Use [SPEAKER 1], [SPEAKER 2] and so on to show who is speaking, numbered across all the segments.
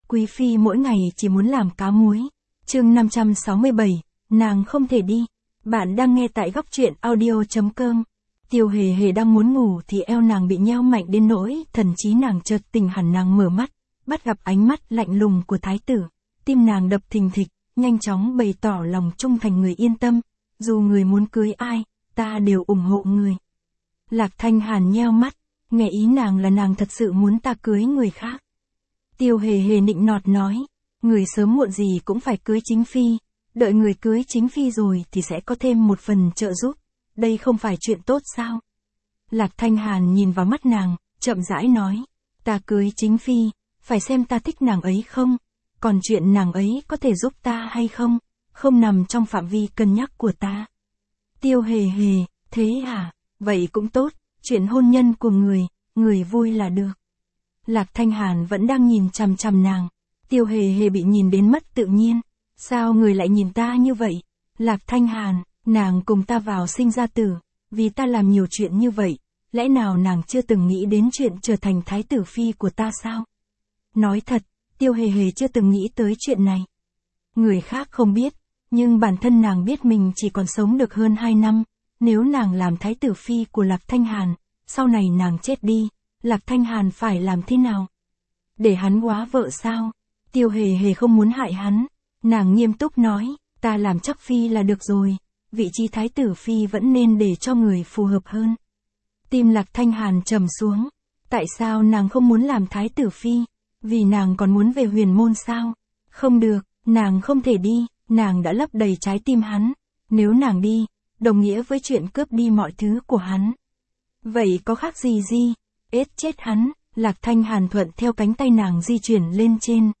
[SPEAKER 1] quý phi mỗi ngày chỉ muốn làm cá muối. Chương 567, nàng không thể đi. Bạn đang nghe tại góc truyện audio.com. Tiêu Hề Hề đang muốn ngủ thì eo nàng bị nheo mạnh đến nỗi thần trí nàng chợt tỉnh hẳn. Nàng mở mắt, bắt gặp ánh mắt lạnh lùng của thái tử. Tim nàng đập thình thịch, nhanh chóng bày tỏ lòng trung thành. Người yên tâm, dù người muốn cưới ai, ta đều ủng hộ người. Lạc Thanh Hàn nheo mắt, nghe ý nàng là nàng thật sự muốn ta cưới người khác. Tiêu Hề Hề nịnh nọt nói, người sớm muộn gì cũng phải cưới chính phi, đợi người cưới chính phi rồi thì sẽ có thêm một phần trợ giúp, đây không phải chuyện tốt sao? Lạc Thanh Hàn nhìn vào mắt nàng, chậm rãi nói, ta cưới chính phi, phải xem ta thích nàng ấy không, còn chuyện nàng ấy có thể giúp ta hay không, không nằm trong phạm vi cân nhắc của ta. Tiêu Hề Hề, thế à, vậy cũng tốt, chuyện hôn nhân của người vui là được. Lạc Thanh Hàn vẫn đang nhìn chằm chằm nàng. Tiêu Hề Hề bị nhìn đến mất tự nhiên. Sao người lại nhìn ta như vậy? Lạc Thanh Hàn, nàng cùng ta vào sinh ra tử, vì ta làm nhiều chuyện như vậy, lẽ nào nàng chưa từng nghĩ đến chuyện trở thành thái tử phi của ta sao? Nói thật, Tiêu Hề Hề chưa từng nghĩ tới chuyện này. Người khác không biết, nhưng bản thân nàng biết mình chỉ còn sống được hơn 2 năm, nếu nàng làm thái tử phi của Lạc Thanh Hàn, sau này nàng chết đi, Lạc Thanh Hàn phải làm thế nào? Để hắn góa vợ sao? Tiêu Hề Hề không muốn hại hắn. Nàng nghiêm túc nói, ta làm chắc phi là được rồi, vị trí thái tử phi vẫn nên để cho người phù hợp hơn. Tim Lạc Thanh Hàn trầm xuống. Tại sao nàng không muốn làm thái tử phi? Vì nàng còn muốn về huyền môn sao? Không được, nàng không thể đi, nàng đã lấp đầy trái tim hắn. Nếu nàng đi, đồng nghĩa với chuyện cướp đi mọi thứ của hắn. Vậy có khác gì? Ết chết hắn. Lạc Thanh Hàn thuận theo cánh tay nàng di chuyển lên trên,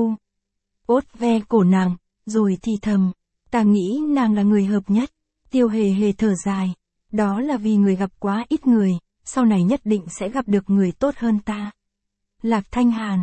[SPEAKER 1] ốt ve cổ nàng, rồi thì thầm, ta nghĩ nàng là người hợp nhất. Tiêu Hề Hề thở dài, đó là vì người gặp quá ít người, sau này nhất định sẽ gặp được người tốt hơn ta. Lạc Thanh Hàn,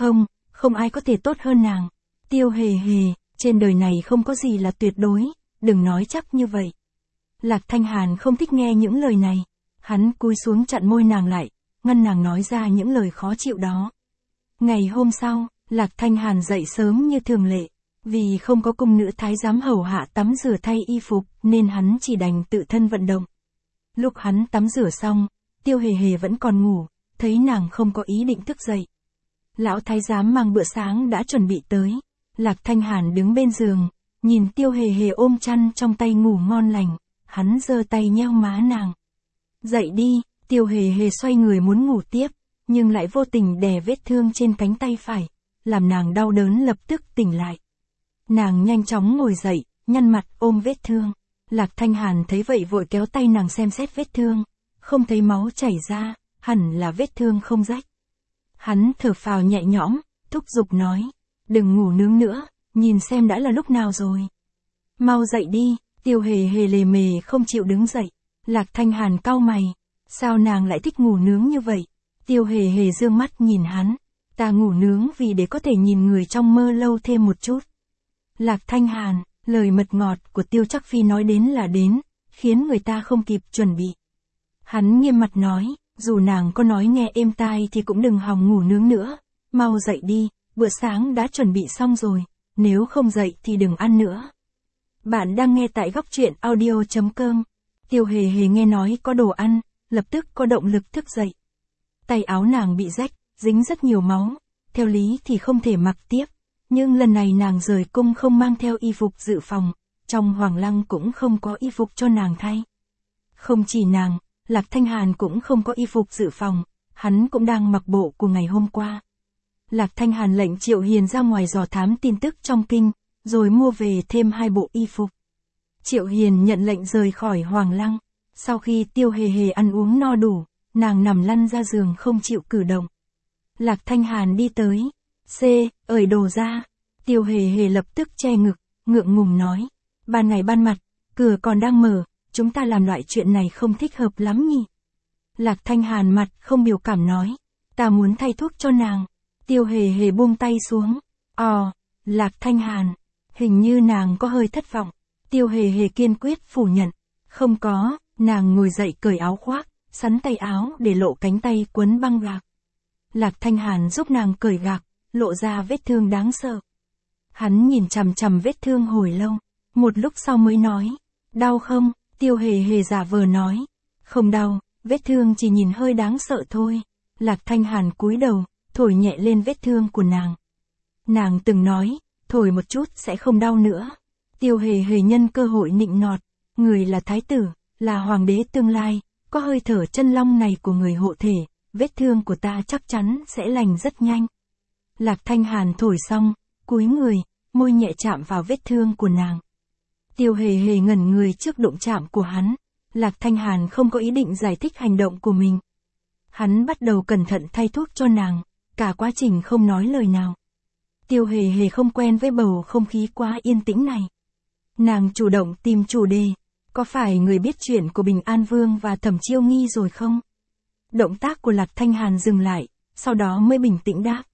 [SPEAKER 1] không ai có thể tốt hơn nàng. Tiêu Hề Hề, trên đời này không có gì là tuyệt đối, đừng nói chắc như vậy. Lạc Thanh Hàn không thích nghe những lời này, hắn cúi xuống chặn môi nàng lại, ngăn nàng nói ra những lời khó chịu đó. Ngày hôm sau, Lạc Thanh Hàn dậy sớm như thường lệ, vì không có cung nữ thái giám hầu hạ tắm rửa thay y phục nên hắn chỉ đành tự thân vận động. Lúc hắn tắm rửa xong, Tiêu Hề Hề vẫn còn ngủ, thấy nàng không có ý định thức dậy. Lão thái giám mang bữa sáng đã chuẩn bị tới, Lạc Thanh Hàn đứng bên giường, nhìn Tiêu Hề Hề ôm chăn trong tay ngủ ngon lành, hắn giơ tay nheo má nàng. Dậy đi. Tiêu Hề Hề xoay người muốn ngủ tiếp, nhưng lại vô tình đè vết thương trên cánh tay phải, làm nàng đau đớn lập tức tỉnh lại. Nàng nhanh chóng ngồi dậy, nhăn mặt ôm vết thương. Lạc Thanh Hàn thấy vậy vội kéo tay nàng xem xét vết thương, không thấy máu chảy ra, hẳn là vết thương không rách. Hắn thở phào nhẹ nhõm, thúc giục nói, đừng ngủ nướng nữa, nhìn xem đã là lúc nào rồi. Mau dậy đi. Tiêu Hề Hề lề mề không chịu đứng dậy. Lạc Thanh Hàn cau mày. Sao nàng lại thích ngủ nướng như vậy? Tiêu Hề Hề dương mắt nhìn hắn. Ta ngủ nướng vì để có thể nhìn người trong mơ lâu thêm một chút. Lạc Thanh Hàn, lời mật ngọt của Tiêu Chắc Phi nói đến là đến, khiến người ta không kịp chuẩn bị. Hắn nghiêm mặt nói, dù nàng có nói nghe êm tai thì cũng đừng hòng ngủ nướng nữa. Mau dậy đi, bữa sáng đã chuẩn bị xong rồi, nếu không dậy thì đừng ăn nữa. Bạn đang nghe tại góc truyện audio.com. Tiêu Hề Hề nghe nói có đồ ăn, lập tức có động lực thức dậy. Tay áo nàng bị rách, dính rất nhiều máu, theo lý thì không thể mặc tiếp, nhưng lần này nàng rời cung không mang theo y phục dự phòng, trong hoàng lăng cũng không có y phục cho nàng thay. Không chỉ nàng, Lạc Thanh Hàn cũng không có y phục dự phòng, hắn cũng đang mặc bộ của ngày hôm qua. Lạc Thanh Hàn lệnh Triệu Hiền ra ngoài dò thám tin tức trong kinh, rồi mua về thêm 2 bộ y phục. Triệu Hiền nhận lệnh rời khỏi hoàng lăng. Sau khi Tiêu Hề Hề ăn uống no đủ, nàng nằm lăn ra giường không chịu cử động. Lạc Thanh Hàn đi tới. Ởi đồ ra. Tiêu Hề Hề lập tức che ngực, ngượng ngùng nói. Ban ngày ban mặt, cửa còn đang mở, chúng ta làm loại chuyện này không thích hợp lắm nhỉ. Lạc Thanh Hàn mặt không biểu cảm nói. Ta muốn thay thuốc cho nàng. Tiêu Hề Hề buông tay xuống. Lạc Thanh Hàn. Hình như nàng có hơi thất vọng. Tiêu Hề Hề kiên quyết phủ nhận. Không có. Nàng ngồi dậy cởi áo khoác, sắn tay áo để lộ cánh tay quấn băng gạc. Lạc Thanh Hàn giúp nàng cởi gạc, lộ ra vết thương đáng sợ. Hắn nhìn chằm chằm vết thương hồi lâu, một lúc sau mới nói, đau không? Tiêu Hề Hề giả vờ nói, không đau, vết thương chỉ nhìn hơi đáng sợ thôi. Lạc Thanh Hàn cúi đầu, thổi nhẹ lên vết thương của nàng. Nàng từng nói, thổi một chút sẽ không đau nữa. Tiêu Hề Hề nhân cơ hội nịnh nọt, người là thái tử, là hoàng đế tương lai, có hơi thở chân long này của người hộ thể, vết thương của ta chắc chắn sẽ lành rất nhanh. Lạc Thanh Hàn thổi xong, cúi người, môi nhẹ chạm vào vết thương của nàng. Tiêu Hề Hề ngẩn người trước động chạm của hắn. Lạc Thanh Hàn không có ý định giải thích hành động của mình. Hắn bắt đầu cẩn thận thay thuốc cho nàng, cả quá trình không nói lời nào. Tiêu Hề Hề không quen với bầu không khí quá yên tĩnh này. Nàng chủ động tìm chủ đề, có phải người biết chuyện của Bình An Vương và Thẩm Chiêu Nghi rồi không? Động tác của Lạc Thanh Hàn dừng lại, sau đó mới bình tĩnh đáp.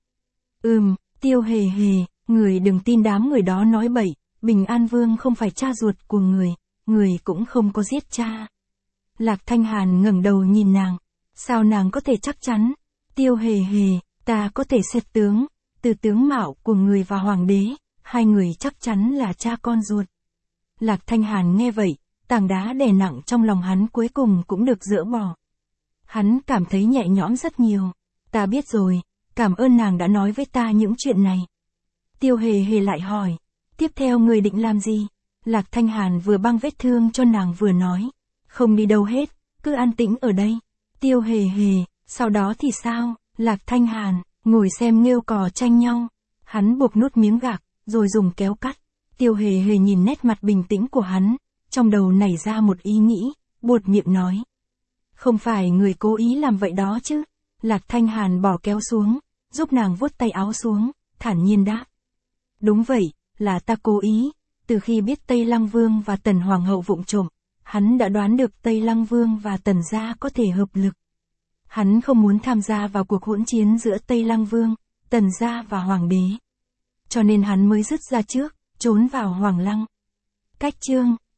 [SPEAKER 1] Tiêu Hề Hề, người đừng tin đám người đó nói bậy, Bình An Vương không phải cha ruột của người cũng không có giết cha. Lạc Thanh Hàn ngẩng đầu nhìn nàng, sao nàng có thể chắc chắn? Tiêu Hề Hề, ta có thể xét tướng, từ tướng mạo của người và hoàng đế, hai người chắc chắn là cha con ruột. Lạc Thanh Hàn nghe vậy, tảng đá đè nặng trong lòng hắn cuối cùng cũng được dỡ bỏ. Hắn cảm thấy nhẹ nhõm rất nhiều. Ta biết rồi, cảm ơn nàng đã nói với ta những chuyện này. Tiêu Hề Hề lại hỏi, tiếp theo người định làm gì? Lạc Thanh Hàn vừa băng vết thương cho nàng vừa nói, không đi đâu hết, cứ an tĩnh ở đây. Tiêu Hề Hề, sau đó thì sao? Lạc Thanh Hàn, ngồi xem nghêu cò tranh nhau. Hắn buộc nút miếng gạc, rồi dùng kéo cắt. Tiêu Hề Hề nhìn nét mặt bình tĩnh của hắn, trong đầu nảy ra một ý nghĩ, buột miệng nói. Không phải người cố ý làm vậy đó chứ? Lạc Thanh Hàn bỏ kéo xuống, giúp nàng vuốt tay áo xuống, thản nhiên đáp. Đúng vậy, là ta cố ý. Từ khi biết Tây Lăng Vương và Tần Hoàng hậu vụng trộm, hắn đã đoán được Tây Lăng Vương và Tần gia có thể hợp lực. Hắn không muốn tham gia vào cuộc hỗn chiến giữa Tây Lăng Vương, Tần gia và Hoàng đế. Cho nên hắn mới dứt ra trước, trốn vào Hoàng Lăng. Cách chương